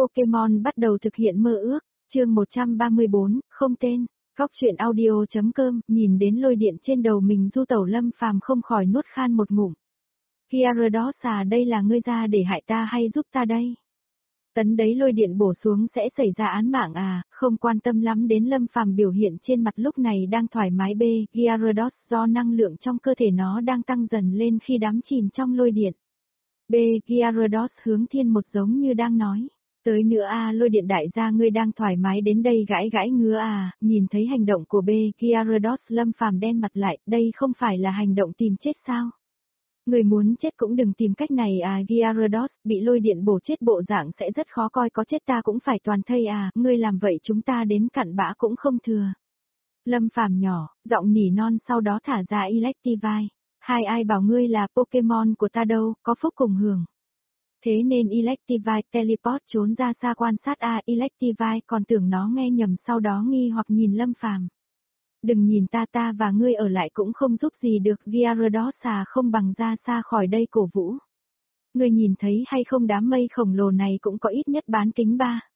Pokemon bắt đầu thực hiện mơ ước, chương 134, không tên. Góc truyện audio.com, nhìn đến lôi điện trên đầu mình du tẩu Lâm Phàm không khỏi nuốt khan một ngụm. Gyarados à, đây là ngươi ra để hại ta hay giúp ta đây? Tấn đấy lôi điện bổ xuống sẽ xảy ra án mạng à, không quan tâm lắm đến Lâm Phàm biểu hiện trên mặt lúc này đang thoải mái bê, Gyarados do năng lượng trong cơ thể nó đang tăng dần lên khi đắm chìm trong lôi điện. B. Gyarados hướng thiên một giống như đang nói. Tới nữa à, lôi điện đại gia ngươi đang thoải mái đến đây gãi gãi ngứa à, nhìn thấy hành động của B. Gyarados Lâm Phàm đen mặt lại, đây không phải là hành động tìm chết sao? Người muốn chết cũng đừng tìm cách này à, Gyarados, bị lôi điện bổ chết bộ dạng sẽ rất khó coi, có chết ta cũng phải toàn thây à, ngươi làm vậy chúng ta đến cặn bã cũng không thừa. Lâm Phàm nhỏ, giọng nỉ non sau đó thả ra Electivire. Hai ai bảo ngươi là Pokemon của ta đâu, có phúc cùng hưởng. Thế nên Electivire teleport trốn ra xa quan sát Electivire còn tưởng nó nghe nhầm sau đó nghi hoặc nhìn Lâm Phàm. Đừng nhìn ta và ngươi ở lại cũng không giúp gì được, Gyarados à, không bằng ra xa khỏi đây cổ vũ. Ngươi nhìn thấy hay không, đám mây khổng lồ này cũng có ít nhất bán kính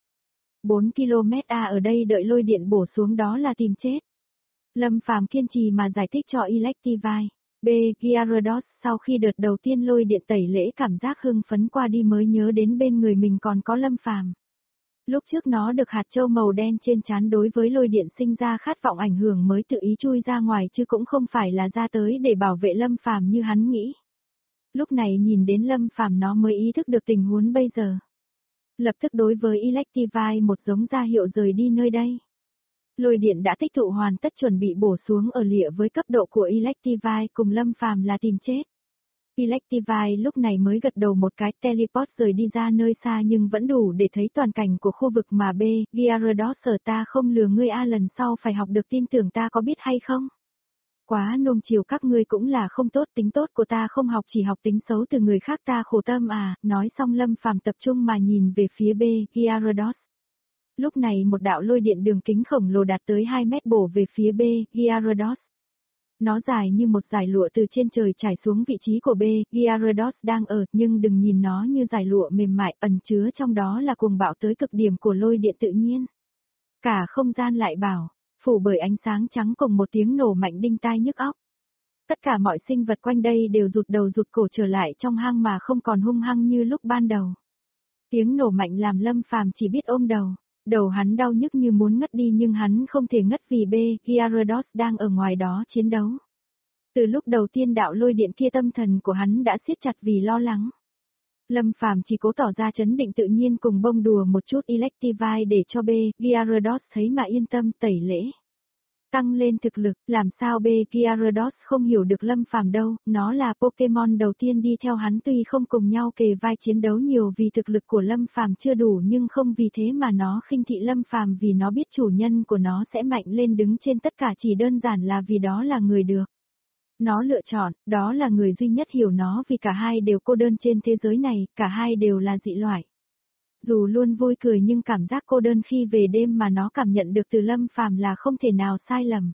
4 km ở đây đợi lôi điện bổ xuống đó là tìm chết. Lâm Phàm kiên trì mà giải thích cho Electivire. B. Gyarados sau khi đợt đầu tiên lôi điện tẩy lễ cảm giác hưng phấn qua đi mới nhớ đến bên người mình còn có Lâm Phàm. Lúc trước nó được hạt châu màu đen trên trán đối với lôi điện sinh ra khát vọng ảnh hưởng mới tự ý chui ra ngoài chứ cũng không phải là ra tới để bảo vệ Lâm Phàm như hắn nghĩ. Lúc này nhìn đến Lâm Phàm nó mới ý thức được tình huống bây giờ. Lập tức đối với Electivire một giống ra hiệu rời đi nơi đây. Lôi điện đã tích tụ hoàn tất chuẩn bị bổ xuống ở lịa với cấp độ của Electivire cùng Lâm Phàm là tìm chết. Electivire lúc này mới gật đầu một cái teleport rời đi ra nơi xa nhưng vẫn đủ để thấy toàn cảnh của khu vực mà B. Gyarados ở ta không lừa ngươi a, lần sau phải học được tin tưởng ta có biết hay không? Quá nuông chiều các ngươi cũng là không tốt, tính tốt của ta không học chỉ học tính xấu từ người khác ta khổ tâm à, nói xong Lâm Phàm tập trung mà nhìn về phía B. Gyarados. Lúc này một đạo lôi điện đường kính khổng lồ đạt tới 2 mét bổ về phía B. Gyarados. Nó dài như một dải lụa từ trên trời trải xuống vị trí của B. Gyarados đang ở, nhưng đừng nhìn nó như dải lụa mềm mại, ẩn chứa trong đó là cuồng bạo tới cực điểm của lôi điện tự nhiên. Cả không gian lại bảo, phủ bởi ánh sáng trắng cùng một tiếng nổ mạnh đinh tai nhức óc. Tất cả mọi sinh vật quanh đây đều rụt đầu rụt cổ trở lại trong hang mà không còn hung hăng như lúc ban đầu. Tiếng nổ mạnh làm Lâm Phàm chỉ biết ôm đầu. Đầu hắn đau nhức như muốn ngất đi nhưng hắn không thể ngất vì B. Gyarados đang ở ngoài đó chiến đấu. Từ lúc đầu tiên đạo lôi điện kia tâm thần của hắn đã siết chặt vì lo lắng. Lâm Phàm chỉ cố tỏ ra trấn định tự nhiên cùng bông đùa một chút Electivire để cho B. Gyarados thấy mà yên tâm tẩy lễ. Tăng lên thực lực, làm sao B. Gyarados không hiểu được Lâm Phàm đâu, nó là Pokemon đầu tiên đi theo hắn tuy không cùng nhau kề vai chiến đấu nhiều vì thực lực của Lâm Phàm chưa đủ nhưng không vì thế mà nó khinh thị Lâm Phàm vì nó biết chủ nhân của nó sẽ mạnh lên đứng trên tất cả chỉ đơn giản là vì đó là người được. Nó lựa chọn, đó là người duy nhất hiểu nó vì cả hai đều cô đơn trên thế giới này, cả hai đều là dị loại. Dù luôn vui cười nhưng cảm giác cô đơn khi về đêm mà nó cảm nhận được từ Lâm Phàm là không thể nào sai lầm.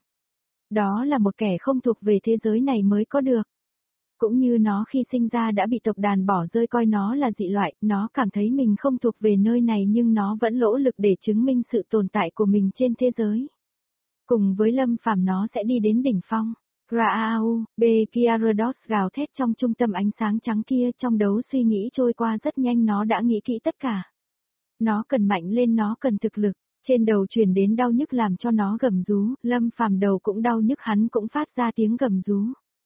Đó là một kẻ không thuộc về thế giới này mới có được. Cũng như nó khi sinh ra đã bị tộc đàn bỏ rơi coi nó là dị loại, nó cảm thấy mình không thuộc về nơi này nhưng nó vẫn nỗ lực để chứng minh sự tồn tại của mình trên thế giới. Cùng với Lâm Phàm nó sẽ đi đến đỉnh phong. Raau, B. Gyarados gào thét trong trung tâm ánh sáng trắng kia trong đấu suy nghĩ trôi qua rất nhanh nó đã nghĩ kỹ tất cả. Nó cần mạnh lên, nó cần thực lực, trên đầu truyền đến đau nhức làm cho nó gầm rú, Lâm Phàm đầu cũng đau nhức hắn cũng phát ra tiếng gầm rú.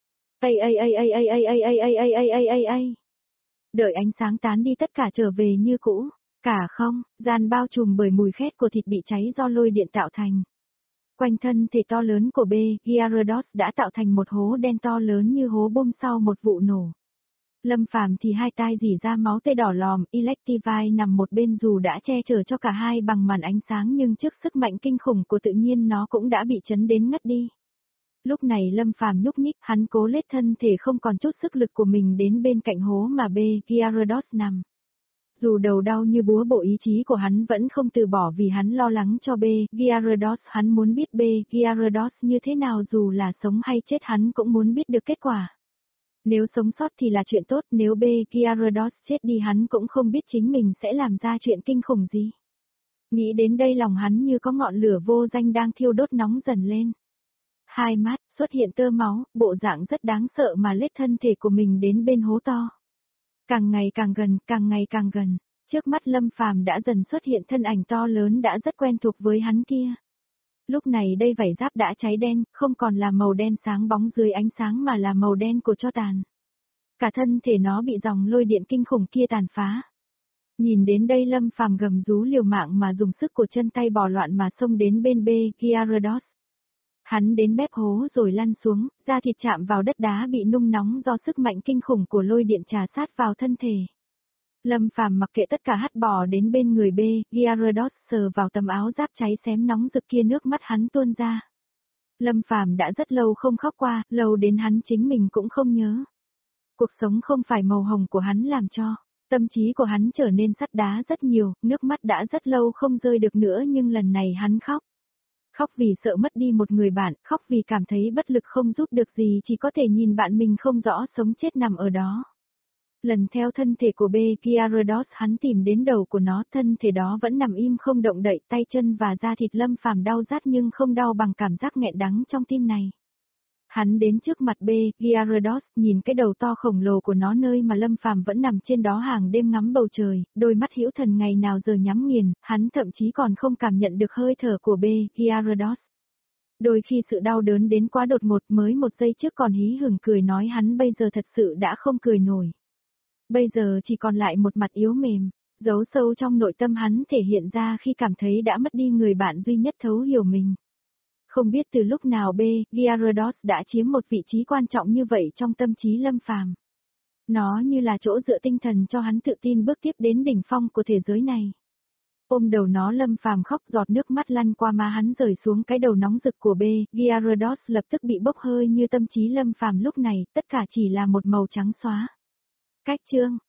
Đợi ánh sáng tán đi tất cả trở về như cũ, cả không, gian bao trùm bởi mùi khét của thịt bị cháy do lôi điện tạo thành. Quanh thân thể to lớn của B. Gyarados đã tạo thành một hố đen to lớn như hố bom sau một vụ nổ. Lâm Phàm thì hai tai rỉ ra máu tê đỏ lòm, Electivire nằm một bên dù đã che chở cho cả hai bằng màn ánh sáng nhưng trước sức mạnh kinh khủng của tự nhiên nó cũng đã bị chấn đến ngất đi. Lúc này Lâm Phàm nhúc nhích, hắn cố lết thân thể không còn chút sức lực của mình đến bên cạnh hố mà B. Gyarados nằm. Dù đầu đau như búa bộ ý chí của hắn vẫn không từ bỏ vì hắn lo lắng cho B. Gyarados, hắn muốn biết B. Gyarados như thế nào dù là sống hay chết hắn cũng muốn biết được kết quả. Nếu sống sót thì là chuyện tốt, nếu Gyarados chết đi hắn cũng không biết chính mình sẽ làm ra chuyện kinh khủng gì. Nghĩ đến đây lòng hắn như có ngọn lửa vô danh đang thiêu đốt nóng dần lên. Hai mắt xuất hiện tơ máu, bộ dạng rất đáng sợ mà lết thân thể của mình đến bên hố to. Càng ngày càng gần, càng ngày càng gần, trước mắt Lâm Phàm đã dần xuất hiện thân ảnh to lớn đã rất quen thuộc với hắn kia. Lúc này đây vảy giáp đã cháy đen, không còn là màu đen sáng bóng dưới ánh sáng mà là màu đen của tro tàn. Cả thân thể nó bị dòng lôi điện kinh khủng kia tàn phá. Nhìn đến đây Lâm Phàm gầm rú liều mạng mà dùng sức của chân tay bò loạn mà xông đến bên Gyarados. Hắn đến mép hố rồi lăn xuống, da thịt chạm vào đất đá bị nung nóng do sức mạnh kinh khủng của lôi điện trà sát vào thân thể. Lâm Phàm mặc kệ tất cả hất bò đến bên người Gyarados sờ vào tấm áo giáp cháy xém nóng rực kia, nước mắt hắn tuôn ra. Lâm Phàm đã rất lâu không khóc qua, lâu đến hắn chính mình cũng không nhớ. Cuộc sống không phải màu hồng của hắn làm cho tâm trí của hắn trở nên sắt đá rất nhiều, nước mắt đã rất lâu không rơi được nữa nhưng lần này hắn khóc. Khóc vì sợ mất đi một người bạn, khóc vì cảm thấy bất lực không giúp được gì, chỉ có thể nhìn bạn mình không rõ sống chết nằm ở đó. Lần theo thân thể của Gyarados hắn tìm đến đầu của nó, thân thể đó vẫn nằm im không động đậy, tay chân và da thịt Lâm Phàm đau rát nhưng không đau bằng cảm giác nghẹn đắng trong tim này. Hắn đến trước mặt Gyarados, nhìn cái đầu to khổng lồ của nó nơi mà Lâm Phàm vẫn nằm trên đó hàng đêm ngắm bầu trời, đôi mắt hữu thần ngày nào giờ nhắm nghiền, hắn thậm chí còn không cảm nhận được hơi thở của Gyarados. Đôi khi sự đau đớn đến quá đột ngột, mới một giây trước còn hí hửng cười nói hắn bây giờ thật sự đã không cười nổi. Bây giờ chỉ còn lại một mặt yếu mềm, giấu sâu trong nội tâm hắn thể hiện ra khi cảm thấy đã mất đi người bạn duy nhất thấu hiểu mình. Không biết từ lúc nào Gyarados đã chiếm một vị trí quan trọng như vậy trong tâm trí Lâm Phàm. Nó như là chỗ dựa tinh thần cho hắn tự tin bước tiếp đến đỉnh phong của thế giới này. Ôm đầu nó Lâm Phàm khóc, giọt nước mắt lăn qua má hắn rơi xuống cái đầu nóng rực của Gyarados lập tức bị bốc hơi như tâm trí Lâm Phàm lúc này, tất cả chỉ là một màu trắng xóa. Cách chương